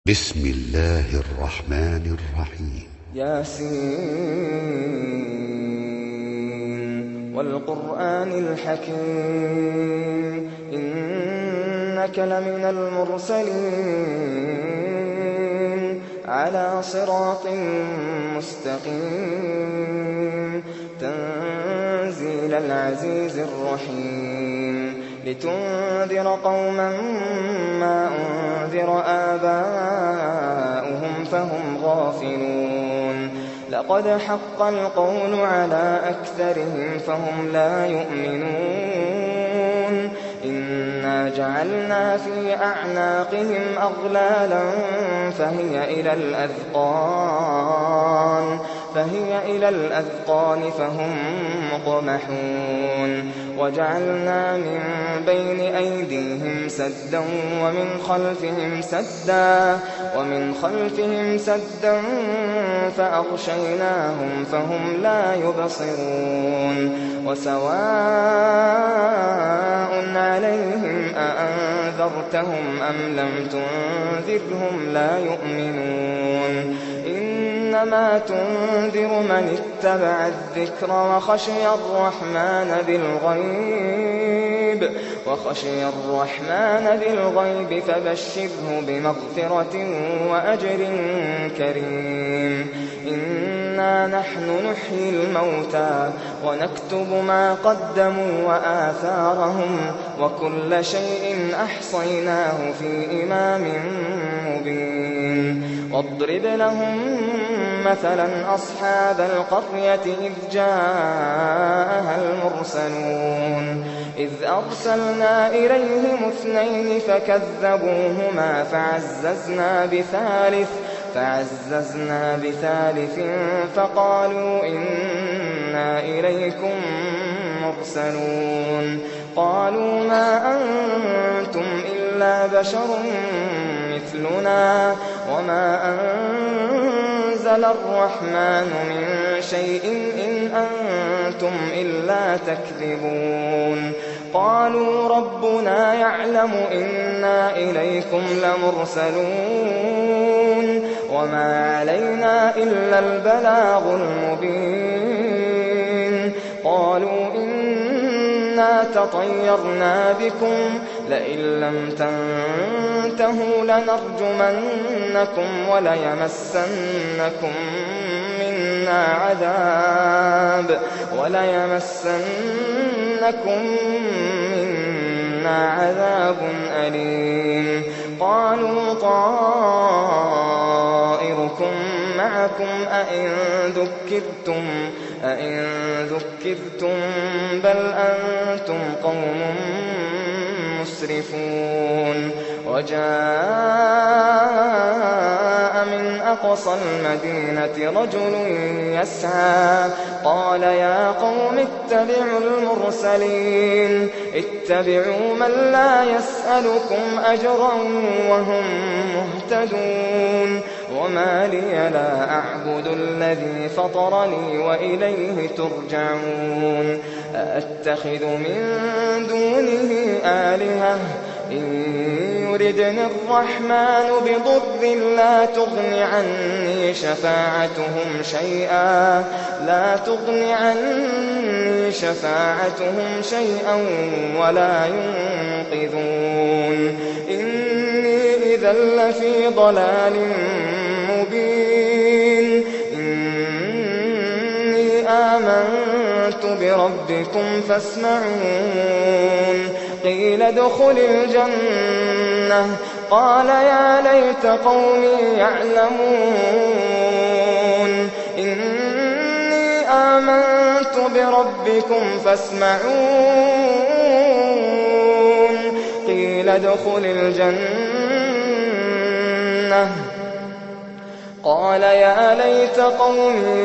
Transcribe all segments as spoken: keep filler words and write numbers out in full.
بسم الله الرحمن الرحيم. ياسين والقرآن الحكيم إنك لمن المرسلين على صراط مستقيم تنزيل العزيز الرحيم لتنذر قوما ما أنذر آباؤهم فهم غافلون لقد حق القول على أكثرهم فهم لا يؤمنون إنا جعلنا في أعناقهم أغلالا فهي إلى الأذقان فهي إلى الأذقان فهم مقمحون وجعلنا من بين أيديهم سدا ومن خلفهم سدا ومن خلفهم سدا فأغشيناهم فهم لا يبصرون وسواء عليهم أأنذرتهم أم لم تنذرهم لا يؤمنون إنما تنذر من اتبع الذكر وخشي الرحمن بالغيب وخشي الرحمن بالغيب فبشره بمغفرة وأجر كريم إنا نحن نحيي الموتى ونكتب ما قدموا وآثارهم وكل شيء أحصيناه في إمام مبين واضرب لهم مثلا أصحاب القرية إذ جاءها المرسلون إذ أرسلنا إليهم اثنين فكذبوهما فعززنا بثالث فعززنا بثالث فقالوا إنا إليكم مرسلون قالوا ما أنتم إلا بشر مثلنا وما أنزل الرحمن من شيء إن أنتم إلا تكذبون قالوا ربنا يعلم إنا إليكم لمرسلون وما علينا إلا البلاغ المبين قالوا إنا تطيرنا بكم لئن لم تنتهوا لنرجمنكم وليمسنكم منا عذاب وليمسنكم منا عذاب أليم قالوا طائركم معكم أئن ذكرتم أئن ذكرتم بل أنتم قوم مسرفون وجاء من أقصى المدينة رجل يسعى قال يا قوم اتبعوا المرسلين اتبعوا من لا يسألكم أجرا وهم مهتدون وما لي لا أعبد الذي فطرني وإليه ترجعون أأتخذ من دونه آلهة إن يردني الرحمن بضر لا تغن عني شفاعتهم شيئا لا تغن عني شفاعتهم شيئا ولا ينقذون إني إذا لفي ضلال مبين إني آمنت بربكم فاسمعون قيل ادخل الجنة قال يا ليت قومي يعلمون إني آمنت بربكم فاسمعون قيل ادخل الجنة قال يا ليت قومي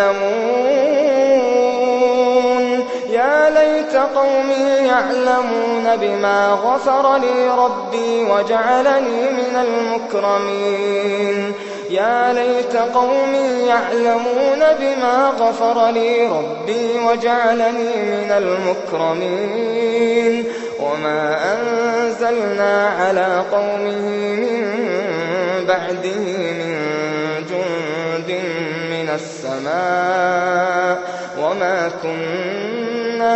يعلمون يا ليت قومي يعلمون بما غفر لي ربي وجعلني من المكرمين يا ليت قومي يعلمون بما غفر لي ربي وجعلني من المكرمين وما أنزلنا على قومه من بعده من جند من السماء وما كنا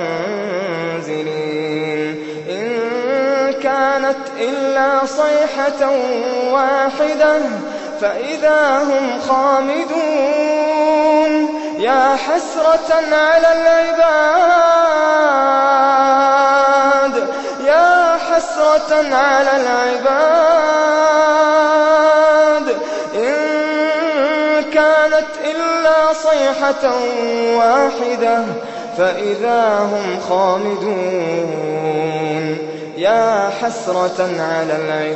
منزلين إن كانت إلا صيحة واحدة فإذا هم خامدون يا حسرة على العباد يا حسرة على العباد إن كانت إلا صيحة واحدة فإذا هم خامدون يا حسرة على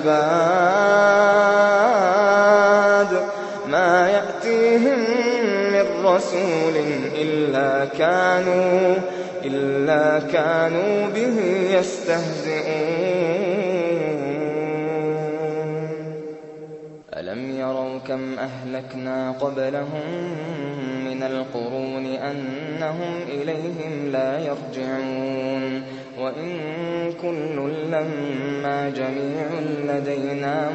العباد ما يأتيهم من رسول إلا كانوا إلا كانوا به يستهزئون ألم يروا كم أهلكنا قبلهم من القرون أنهم إليهم لا يرجعون وإن كل لما جميع لدينا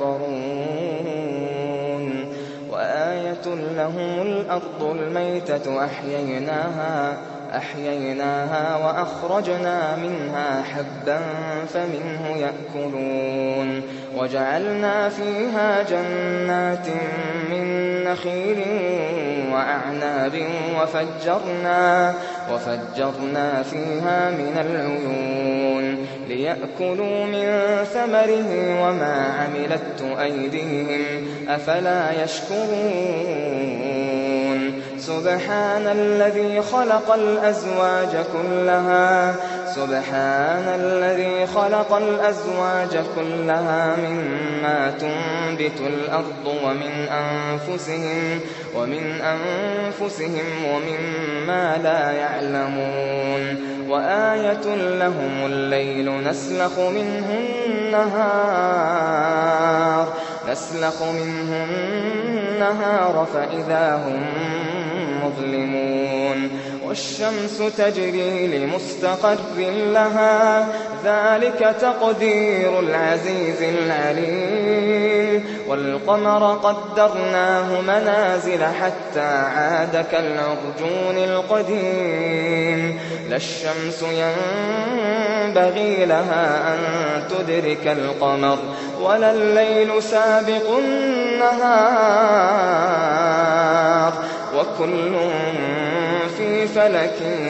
محضرون وآية لهم الأرض الميتة أحييناها أحييناها وأخرجنا منها حبا فمنه يأكلون وجعلنا فيها جنات من نخيل وأعناب وفجرنا, وفجرنا فيها من العيون ليأكلوا من ثمره وما عملت أيديهم أفلا يشكرون سبحان الذي خلق الأزواج كلها سبحان الذي خلق الأزواج كلها مما تنبت الأرض ومن أنفسهم ومن أنفسهم ومما لا يعلمون وآية لهم الليل نسلخ منه النهار نسلخ منه النهار فإذا هم مظلمون والشمس تجري لمستقر لها ذلك تقدير العزيز العليم والقمر قدرناه منازل حتى عاد كالعرجون القديم لا الشمس ينبغي لها أن تدرك القمر ولا الليل سابق النهار وكل في فلك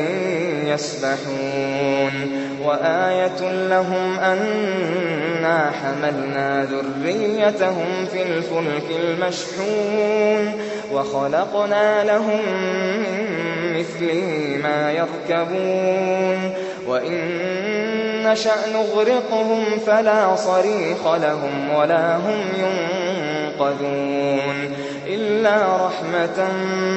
يسبحون وآية لهم أنا حملنا ذريتهم في الفلك المشحون وخلقنا لهم من مثله ما يركبون وإن نشأ نغرقهم فلا صريخ لهم ولا هم ينقذون إلا رحمة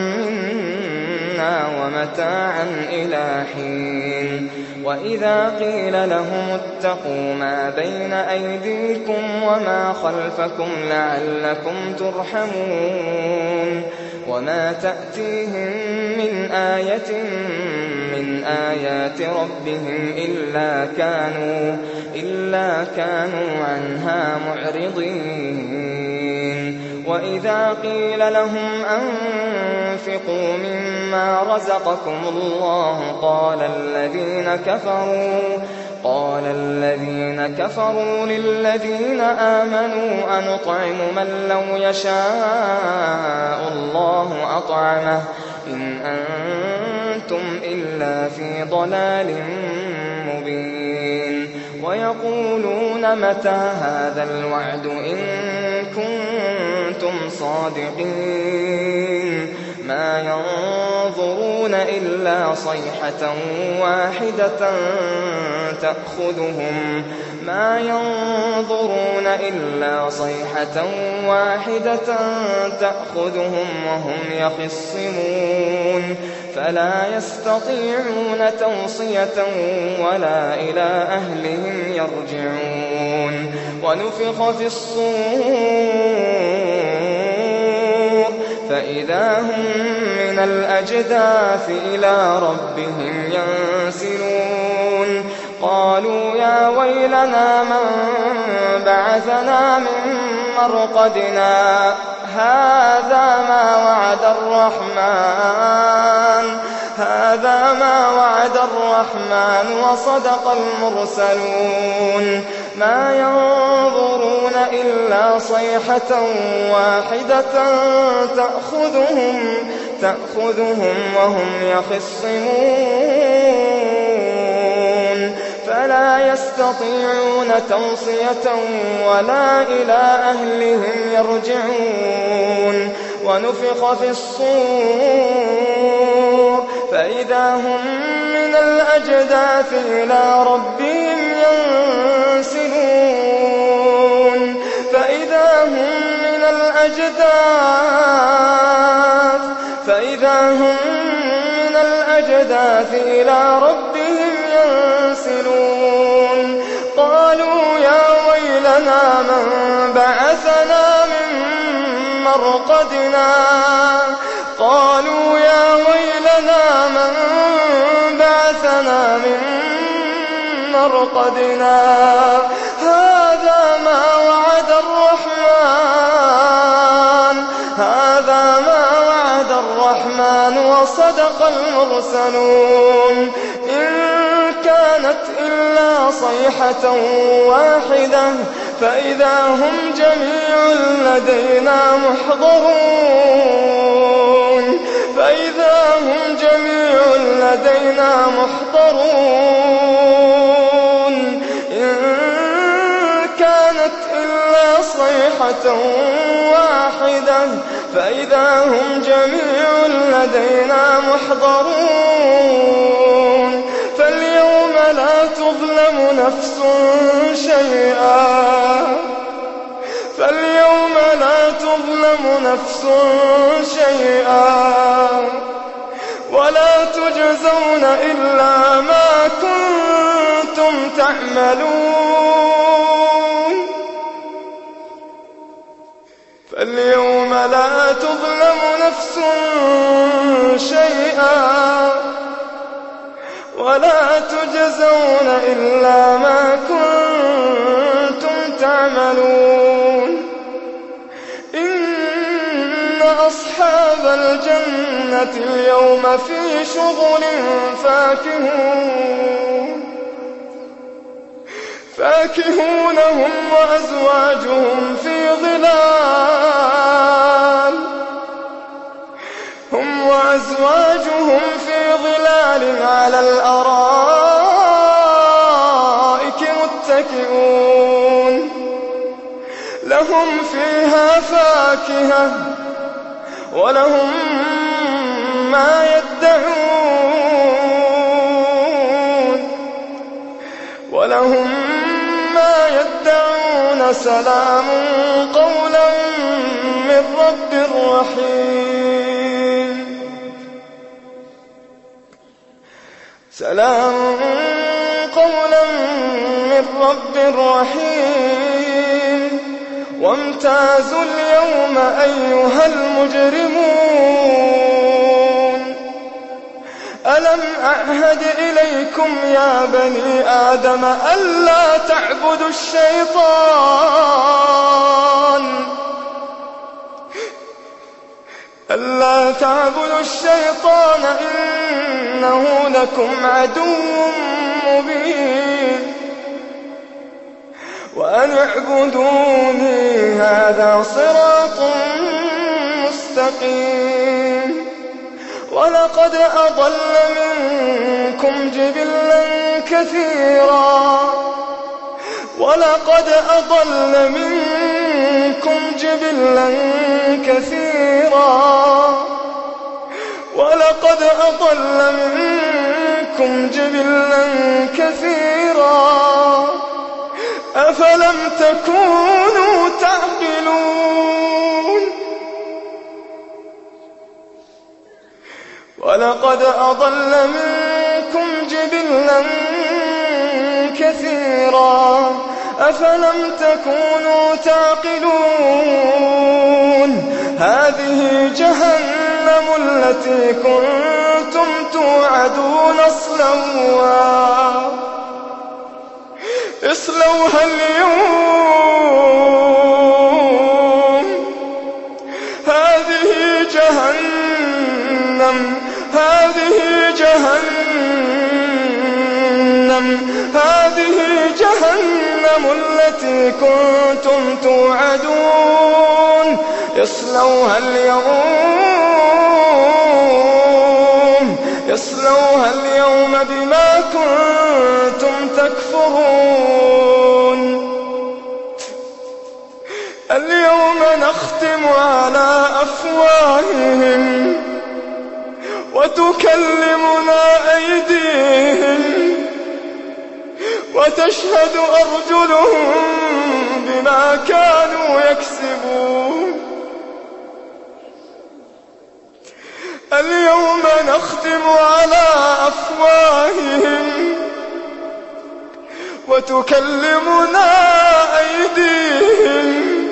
منا ومتاعا إلى حين وإذا قيل لهم اتقوا ما بين أيديكم وما خلفكم لعلكم ترحمون وما تأتيهم من آية من آيات ربهم إلا كانوا إلا كانوا عنها معرضين وإذا قيل لهم أنفقوا مما رزقكم الله قال الذين كفروا قال الذين كفروا للذين آمنوا أنطعم من لو يشاء الله أطعمه إن أنتم إلا في ضلال مبين ويقولون متى هذا الوعد إن كنتم صادقين ما ينظرون إلا صيحة واحدة تأخذهم ما ينظرون إلا صيحة واحدة تأخذهم وهم يخصمون فلا يستطيعون توصية ولا إلى أهلهم يرجعون ونفخ في الصور فإذا هم من الأجداث إلى ربهم ينسلون قالوا يا ويلنا من بعثنا من مرقدنا هذا ما وعد الرحمن هذا ما وعد الرحمن وصدق المرسلون ما ينظرون إلا صيحة واحدة تأخذهم تأخذهم وهم يخصمون فلا يستطيعون توصية ولا إلى أهلهم يرجعون ونفخ في الصور فإذا هم من الأجداث إلى ربهم ينسلون فإذا هم من الأجداث فإذا هم من الأجداث إلى ربهم ينسلون قالوا يا ويلنا من بعثنا من مرقدنا قالوا يا ويلنا من بعثنا من مرقدنا هذا ما وعد الرحمن هذا ما وعد الرحمن وصدق المرسلون إن كانت إلا صيحة واحدة فإذا هم جميع لدينا محضرون فإذا هم جميع لدينا محضرون إن كانت إلا صيحة واحدة فإذا هم جميع لدينا محضرون فاليوم لا تظلم نفس شيئا فاليوم لا تظلم نفس شيئا ولا تجزون إلا ما كنتم تعملون فاليوم لا تظلم نفس شيئا ولا تجزون إلا ما كنتم تعملون إن أصحاب الجنة اليوم في شغل فاكهون فاكهون هم وأزواجهم في ظلال هم وأزواجهم في ظلال على الأرائك متكئون لهم فيها فاكهة ولهم ما يدعون ولهم ما يدعون سلام قولا من رب رحيم سلام قولا من رب رحيم وامتازوا اليوم أيها المجرمون ألم أعهد إليكم يا بني آدم ألا تعبدوا الشيطان ألا تعبدوا الشيطان إنه لكم عدو مبين وأن اعبدوني هذا صراط مستقيم ولقد أضل منكم جبلا كثيرا ولقد أضل منكم جبلا كثيرا ولقد أضل منكم جبلا كثيرا أفلم تكونوا تعقلون ولقد أضل منكم جبلا كثيرا أفلم تكونوا تعقلون هذه جهنم التي كنتم توعدون اصلوها اصلوها اليوم هذه جهنم التي كنتم توعدون يصلوها اليوم يصلوها اليوم بما كنتم تكفرون اليوم نختم على أفواههم وتكلمنا أيديهم وتشهد أرجلهم بما كانوا يكسبون اليوم نختم على أفواههم وتكلمنا أيديهم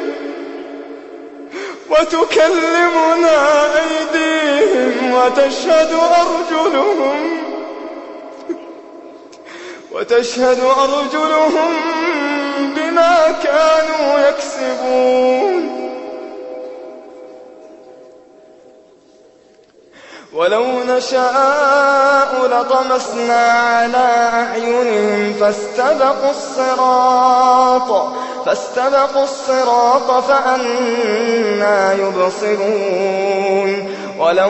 وتكلمنا أيديهم وتشهد أرجلهم وتشهد أرجلهم بما كانوا يكسبون ولو نشاء لطمسنا على أعينهم فاستبقوا الصراط فاستبقوا الصراط فأنى يبصرون ولو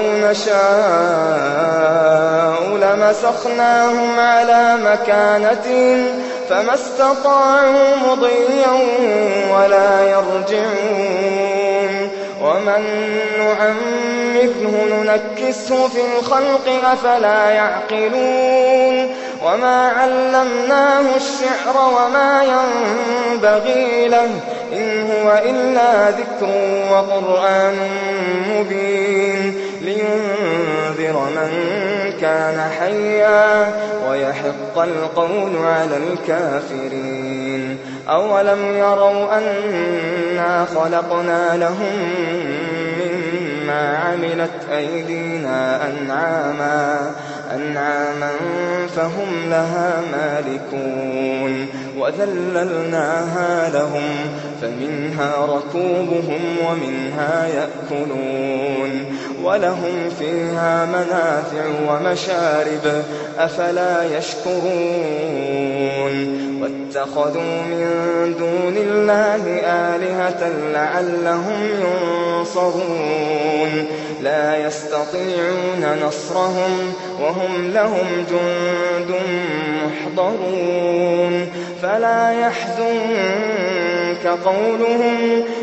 نشاء لمسخناهم على مكانتهم فما استطاعوا مضيا ولا يرجعون ومن نعمره ننكسه في الخلق أفلا يعقلون وما علمناه الشعر وما ينبغي له إن هو إلا ذكر وقرآن مبين لينذر من كان حيا ويحق القول على الكافرين أولم يروا أنا خلقنا لهم مما عملت أيدينا أنعاما أنعاما فهم لها مالكون وذللناها لهم فمنها ركوبهم ومنها يأكلون ولهم فيها منافع ومشارب أفلا يشكرون واتخذوا من دون الله آلهة لعلهم ينصرون لا يستطيعون نصرهم وهم لهم جند محضرون فلا يحزنك قولهم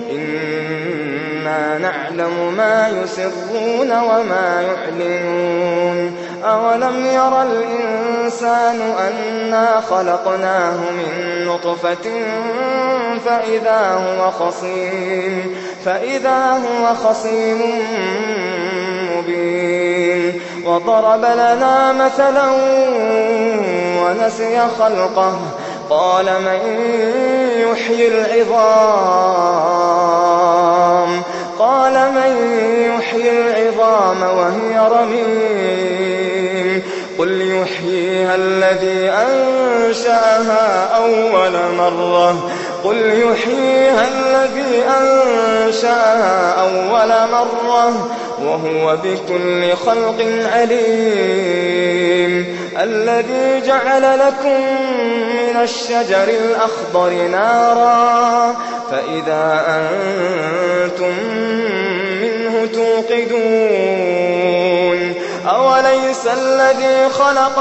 إنا نعلم ما يسرون وما يعلنون أولم ير الإنسان أنا خلقناه من نطفة فإذا هو خصيم فإذا هو خصيم مبين وضرب لنا مثلا ونسي خلقه قال من يحيي العظام قال من يحيي العظام وهي رميم قل يحييها الذي أنشأها أول مرة قل يحييها الذي أنشأها أول مرة وهو بكل خلق عليم الذي جعل لكم من الشجر الأخضر نارا فإذا أنتم منه توقدون أوليس الذي خلق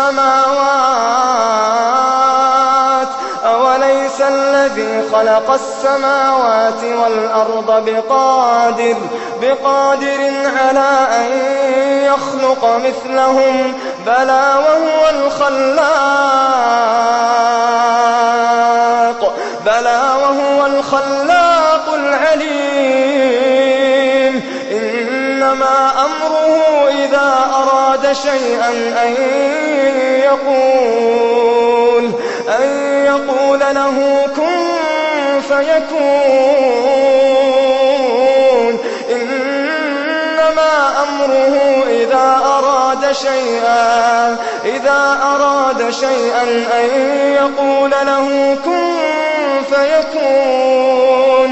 السماوات أوليس الذي خلق السماوات والأرض بقادر بقادر على أن يخلق مثلهم بلى وهو الخلاق بلى وهو الخلاق العليم إنما أمره إذا أراد شيئا أن يقول أن يقول له كن فيكون إنما أمره إذا أراد شيئا إذا أراد شيئا أن يقول له كن فيكون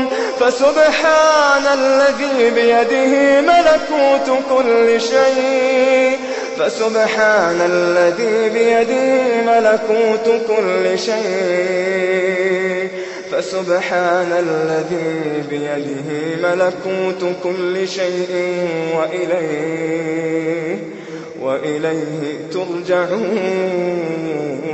فسبحان الذي بيده ملكوت كل شيء فسبحان الذي بيده ملكوت كل شيء فسبحان الذي بيده ملكوت كل شيء وإليه وإليه ترجعون.